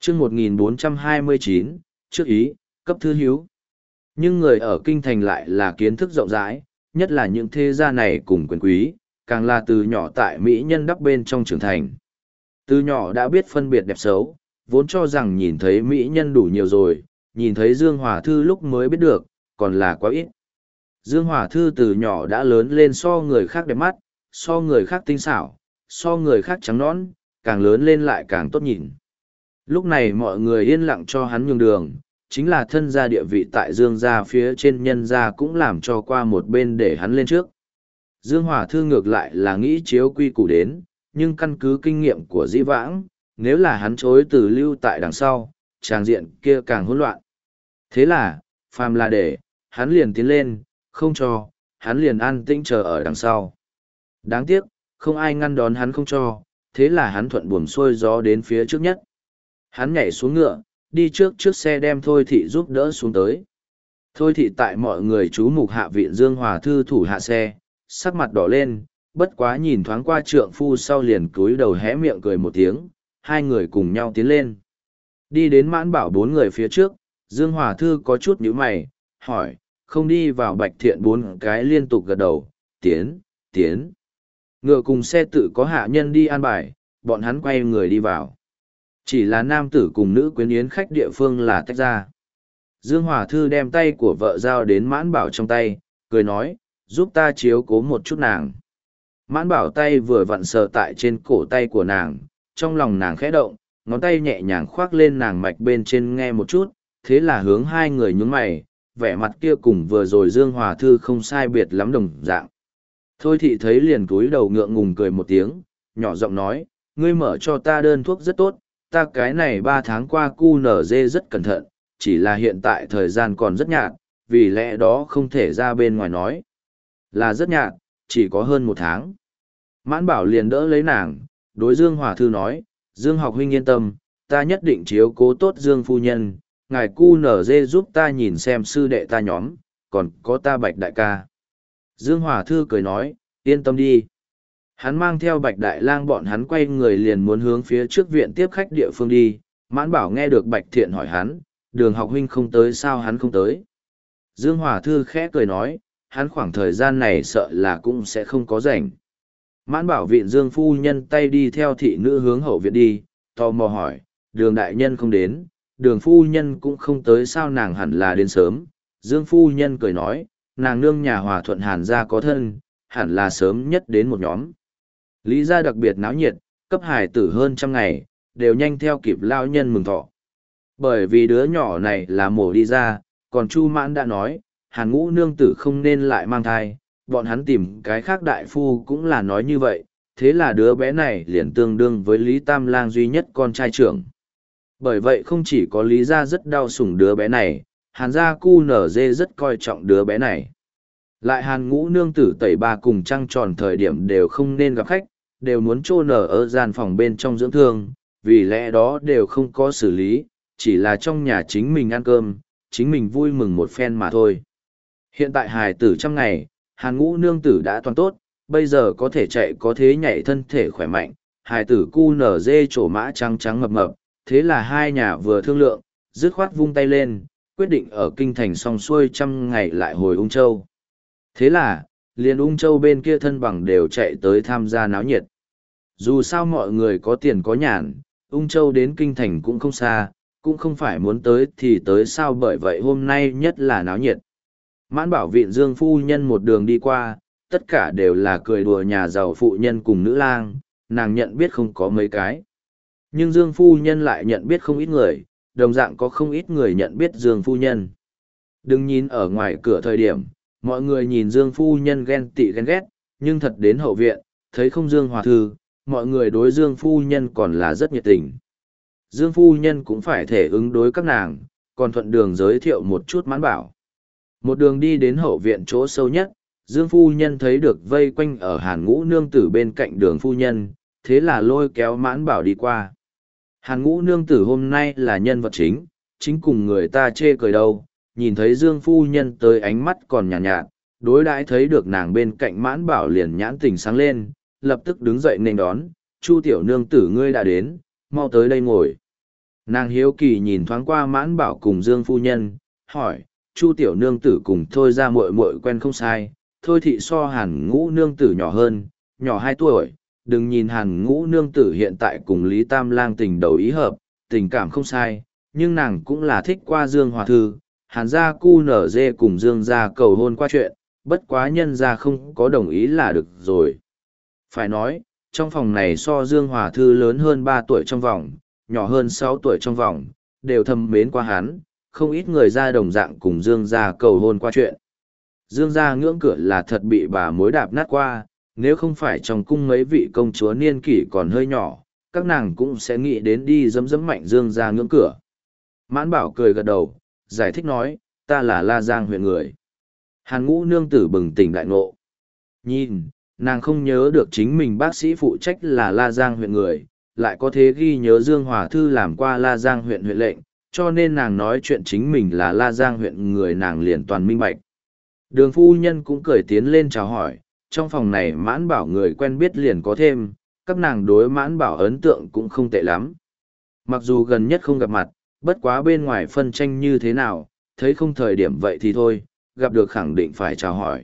chương 1429, trước ý, cấp thư hiếu. Nhưng người ở kinh thành lại là kiến thức rộng rãi, nhất là những thế gia này cùng quyền quý, càng là từ nhỏ tại Mỹ nhân đắp bên trong trưởng thành. Từ nhỏ đã biết phân biệt đẹp xấu, vốn cho rằng nhìn thấy Mỹ nhân đủ nhiều rồi, nhìn thấy Dương Hòa Thư lúc mới biết được, còn là quá ít. Dương Hòa Thư từ nhỏ đã lớn lên so người khác đẹp mắt, so người khác tinh xảo, so người khác trắng nõn, càng lớn lên lại càng tốt nhìn. Lúc này mọi người yên lặng cho hắn nhường đường, chính là thân gia địa vị tại Dương gia phía trên nhân gia cũng làm cho qua một bên để hắn lên trước. Dương Hòa Thư ngược lại là nghĩ chiếu quy củ đến, nhưng căn cứ kinh nghiệm của dĩ vãng, nếu là hắn chối từ lưu tại đằng sau, tràng diện kia càng hỗn loạn. Thế là, phàm là để, hắn liền tiến lên, không cho, hắn liền an tĩnh chờ ở đằng sau. Đáng tiếc, không ai ngăn đón hắn không cho, thế là hắn thuận buồm xuôi gió đến phía trước nhất. Hắn nhảy xuống ngựa, đi trước xe đem Thôi Thị giúp đỡ xuống tới. Thôi Thị tại mọi người chú mục hạ viện Dương Hòa Thư thủ hạ xe, sắc mặt đỏ lên, bất quá nhìn thoáng qua trượng phu sau liền cúi đầu hé miệng cười một tiếng, hai người cùng nhau tiến lên. Đi đến Mãn Bảo bốn người phía trước, Dương Hòa Thư có chút nhíu mày, hỏi, không đi vào Bạch Thiện bốn cái liên tục gật đầu, tiến. Ngựa cùng xe tự có hạ nhân đi an bài, bọn hắn quay người đi vào. Chỉ là nam tử cùng nữ quyến yến khách địa phương là tách ra. Dương Hòa Thư đem tay của vợ giao đến Mãn Bảo trong tay, cười nói, giúp ta chiếu cố một chút nàng. Mãn Bảo tay vừa vặn sờ tại trên cổ tay của nàng, trong lòng nàng khẽ động, ngón tay nhẹ nhàng khoác lên nàng mạch bên trên nghe một chút, thế là hướng hai người nhướng mày, vẻ mặt kia cùng vừa rồi Dương Hòa Thư không sai biệt lắm đồng dạng. Thôi Thị thấy liền cúi đầu ngượng ngùng cười một tiếng, nhỏ giọng nói, ngươi mở cho ta đơn thuốc rất tốt, ta cái này 3 tháng qua cu nở dê rất cẩn thận, chỉ là hiện tại thời gian còn rất nhạt, vì lẽ đó không thể ra bên ngoài nói. Là rất nhạt, chỉ có hơn 1 tháng. Mãn Bảo liền đỡ lấy nàng, đối Dương Hòa Thư nói, Dương học huynh yên tâm, ta nhất định chiếu cố tốt Dương phu nhân, ngài cu nở dê giúp ta nhìn xem sư đệ ta nhóm, còn có ta Bạch đại ca. Dương Hòa Thư cười nói, yên tâm đi. Hắn mang theo Bạch Đại Lang bọn hắn quay người liền muốn hướng phía trước viện tiếp khách địa phương đi, Mãn Bảo nghe được Bạch Thiện hỏi hắn, Đường học huynh không tới sao hắn không tới. Dương Hòa Thư khẽ cười nói, hắn khoảng thời gian này sợ là cũng sẽ không có rảnh. Mãn Bảo viện Dương phu nhân tay đi theo thị nữ hướng hậu viện đi, tò mò hỏi, Đường đại nhân không đến, Đường phu nhân cũng không tới sao nàng hẳn là đến sớm. Dương phu nhân cười nói, nàng nương nhà Hòa Thuận Hàn gia có thân, hẳn là sớm nhất đến một nhóm. Lý gia đặc biệt náo nhiệt, cấp hài tử hơn 100 ngày, đều nhanh theo kịp lao nhân mừng thọ. Bởi vì đứa nhỏ này là mổ đi ra, còn Chu Mãn đã nói, Hàn Ngũ nương tử không nên lại mang thai, bọn hắn tìm cái khác đại phu cũng là nói như vậy, thế là đứa bé này liền tương đương với Lý Tam Lang duy nhất con trai trưởng. Bởi vậy không chỉ có Lý gia rất đau sủng đứa bé này, Hàn gia cu nở dê rất coi trọng đứa bé này. Lại Hàn Ngũ nương tử tẩy ba cùng trăng tròn thời điểm đều không nên gặp khách, đều muốn trô nở ở gian phòng bên trong dưỡng thương, vì lẽ đó đều không có xử lý, chỉ là trong nhà chính mình ăn cơm, chính mình vui mừng một phen mà thôi. Hiện tại hài tử 100 ngày, Hàn Ngũ nương tử đã toàn tốt, bây giờ có thể chạy có thế nhảy thân thể khỏe mạnh, hài tử cu nở dê trổ mã trắng trắng mập mập, thế là hai nhà vừa thương lượng, dứt khoát vung tay lên, quyết định ở kinh thành xong xuôi 100 ngày lại hồi Ung Châu. Thế là, liền Ung Châu bên kia thân bằng đều chạy tới tham gia náo nhiệt. Dù sao mọi người có tiền có nhàn, Ung Châu đến kinh thành cũng không xa, cũng không phải muốn tới thì tới sao, bởi vậy hôm nay nhất là náo nhiệt. Mãn Bảo viện Dương phu nhân một đường đi qua, tất cả đều là cười đùa nhà giàu phụ nhân cùng nữ lang, nàng nhận biết không có mấy cái. Nhưng Dương phu nhân lại nhận biết không ít người, đồng dạng có không ít người nhận biết Dương phu nhân. Đừng nhìn ở ngoài cửa thời điểm, mọi người nhìn Dương phu nhân ghen tị ghen ghét, nhưng thật đến hậu viện, thấy không Dương Hòa Thư, mọi người đối Dương phu nhân còn là rất nhiệt tình. Dương phu nhân cũng phải thể ứng đối các nàng, còn thuận đường giới thiệu một chút Mãn Bảo. Một đường đi đến hậu viện chỗ sâu nhất, Dương phu nhân thấy được vây quanh ở Hàn Ngũ nương tử bên cạnh Đường phu nhân, thế là lôi kéo Mãn Bảo đi qua. Hàn Ngũ nương tử hôm nay là nhân vật chính, chính cùng người ta chê cười đâu, nhìn thấy Dương phu nhân tới ánh mắt còn nhàn nhạt, đối đãi thấy được nàng bên cạnh Mãn Bảo liền nhãn tình sáng lên, lập tức đứng dậy nên đón, Chu tiểu nương tử ngươi đã đến, mau tới đây ngồi. Nàng hiếu kỳ nhìn thoáng qua Mãn Bảo cùng Dương phu nhân, hỏi, Chu tiểu nương tử cùng Thôi ra muội muội quen không sai, Thôi thị so Hàn Ngũ nương tử nhỏ hơn, nhỏ 2 tuổi, đừng nhìn Hàn Ngũ nương tử hiện tại cùng Lý Tam Lang tình đầu ý hợp, tình cảm không sai, nhưng nàng cũng là thích qua Dương Hòa Thư, Hàn gia cu nở dê cùng Dương gia cầu hôn qua chuyện, bất quá nhân gia không có đồng ý là được rồi. Phải nói, trong phòng này so Dương Hòa Thư lớn hơn 3 tuổi trong vòng, nhỏ hơn 6 tuổi trong vòng, đều thầm mến qua hắn, không ít người ra đồng dạng cùng Dương gia cầu hôn qua chuyện. Dương gia ngưỡng cửa là thật bị bà mối đạp nát qua, nếu không phải trong cung mấy vị công chúa niên kỷ còn hơi nhỏ, các nàng cũng sẽ nghĩ đến đi dẫm dẫm mạnh Dương gia ngưỡng cửa. Mãn Bảo cười gật đầu, giải thích nói, ta là La Giang huyện người. Hàn Ngũ nương tử bừng tỉnh đại ngộ. Nhìn, nàng không nhớ được chính mình bác sĩ phụ trách là La Giang huyện người, lại có thế ghi nhớ Dương Hòa Thư làm qua La Giang huyện huyện lệnh, cho nên nàng nói chuyện chính mình là La Giang huyện người nàng liền toàn minh bạch. Đường phu nhân cũng cười tiến lên chào hỏi, trong phòng này Mãn Bảo người quen biết liền có thêm, các nàng đối Mãn Bảo ấn tượng cũng không tệ lắm. Mặc dù gần nhất không gặp mặt, bất quá bên ngoài phân tranh như thế nào, thấy không thời điểm vậy thì thôi, gặp được khẳng định phải chào hỏi.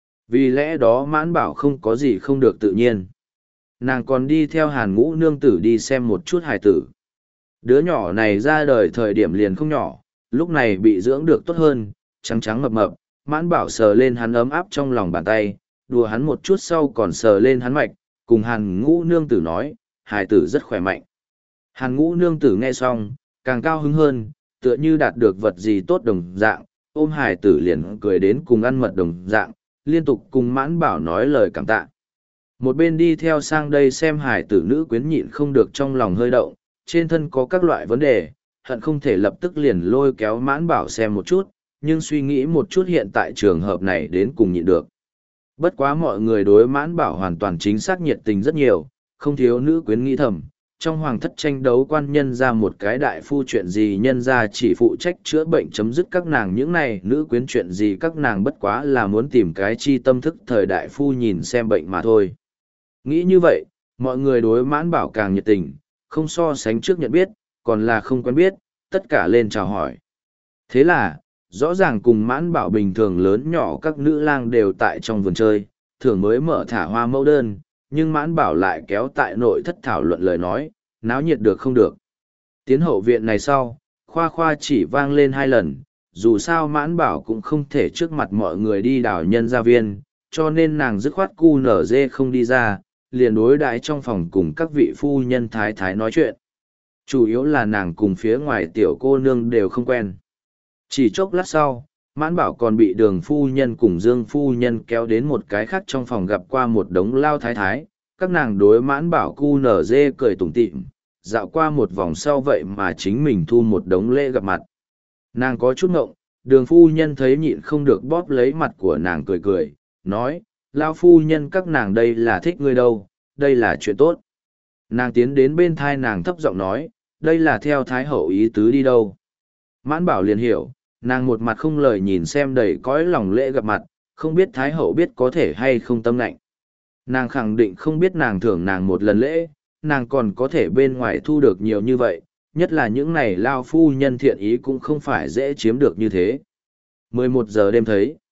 Vì lẽ đó Mãn Bảo không có gì không được tự nhiên. Nàng còn đi theo Hàn Ngũ nương tử đi xem một chút hài tử. Đứa nhỏ này ra đời thời điểm liền không nhỏ, lúc này bị dưỡng được tốt hơn, trắng trắng mập mập, Mãn Bảo sờ lên hắn ấm áp trong lòng bàn tay, đùa hắn một chút sau còn sờ lên hắn mạch, cùng Hàn Ngũ nương tử nói, hài tử rất khỏe mạnh. Hàn Ngũ nương tử nghe xong, càng cao hứng hơn, tựa như đạt được vật gì tốt đồng dạng, ôm hài tử liền cười đến cùng ăn mật đồng dạng, liên tục cùng Mãn Bảo nói lời cảm tạ. Một bên đi theo sang đây xem hài tử nữ quyến nhịn không được trong lòng hơi động, trên thân có các loại vấn đề, hận không thể lập tức liền lôi kéo Mãn Bảo xem một chút, nhưng suy nghĩ một chút hiện tại trường hợp này đến cùng nhịn được. Bất quá mọi người đối Mãn Bảo hoàn toàn chính xác nhiệt tình rất nhiều, không thiếu nữ quyến nghĩ thầm, trong hoàng thất tranh đấu quan nhân ra một cái đại phu chuyện gì nhân ra chỉ phụ trách chữa bệnh chấm dứt các nàng những này nữ quyến chuyện gì các nàng bất quá là muốn tìm cái chi tâm thức thời đại phu nhìn xem bệnh mà thôi. Nghĩ như vậy, mọi người đối Mãn Bảo càng nhiệt tình, không so sánh trước nhận biết, còn là không quen biết, tất cả lên chào hỏi. Thế là, rõ ràng cùng Mãn Bảo bình thường lớn nhỏ các nữ lang đều tại trong vườn chơi, thường mới mở thả hoa mẫu đơn, nhưng Mãn Bảo lại kéo tại nội thất thảo luận lời nói, náo nhiệt được không được. Tiến hậu viện này sau, khoa khoa chỉ vang lên 2 lần, dù sao Mãn Bảo cũng không thể trước mặt mọi người đi đào nhân gia viên, cho nên nàng dứt khoát cu nở dê không đi ra, liền đối đãi trong phòng cùng các vị phu nhân thái thái nói chuyện. Chủ yếu là nàng cùng phía ngoài tiểu cô nương đều không quen. Chỉ chốc lát sau, Mãn Bảo còn bị Đường phu nhân cùng Dương phu nhân kéo đến một cái khác trong phòng gặp qua một đống lao thái thái, các nàng đối Mãn Bảo cu nở dê cười tủm tỉm, dạo qua một vòng sau vậy mà chính mình thu một đống lễ gặp mặt. Nàng có chút ngộng, Đường phu nhân thấy nhịn không được bóp lấy mặt của nàng cười cười, nói, lao phu nhân các nàng đây là thích ngươi đâu, đây là chuyện tốt. Nàng tiến đến bên thai nàng thấp giọng nói, đây là theo thái hậu ý tứ đi đâu. Mãn Bảo liền hiểu, nàng một mặt không lời nhìn xem đầy cõi lòng lễ gặp mặt, không biết thái hậu biết có thể hay không tâm lạnh. Nàng khẳng định không biết nàng thưởng nàng một lần lễ, nàng còn có thể bên ngoài thu được nhiều như vậy, nhất là những này lao phu nhân thiện ý cũng không phải dễ chiếm được như thế. 11 giờ đêm thấy.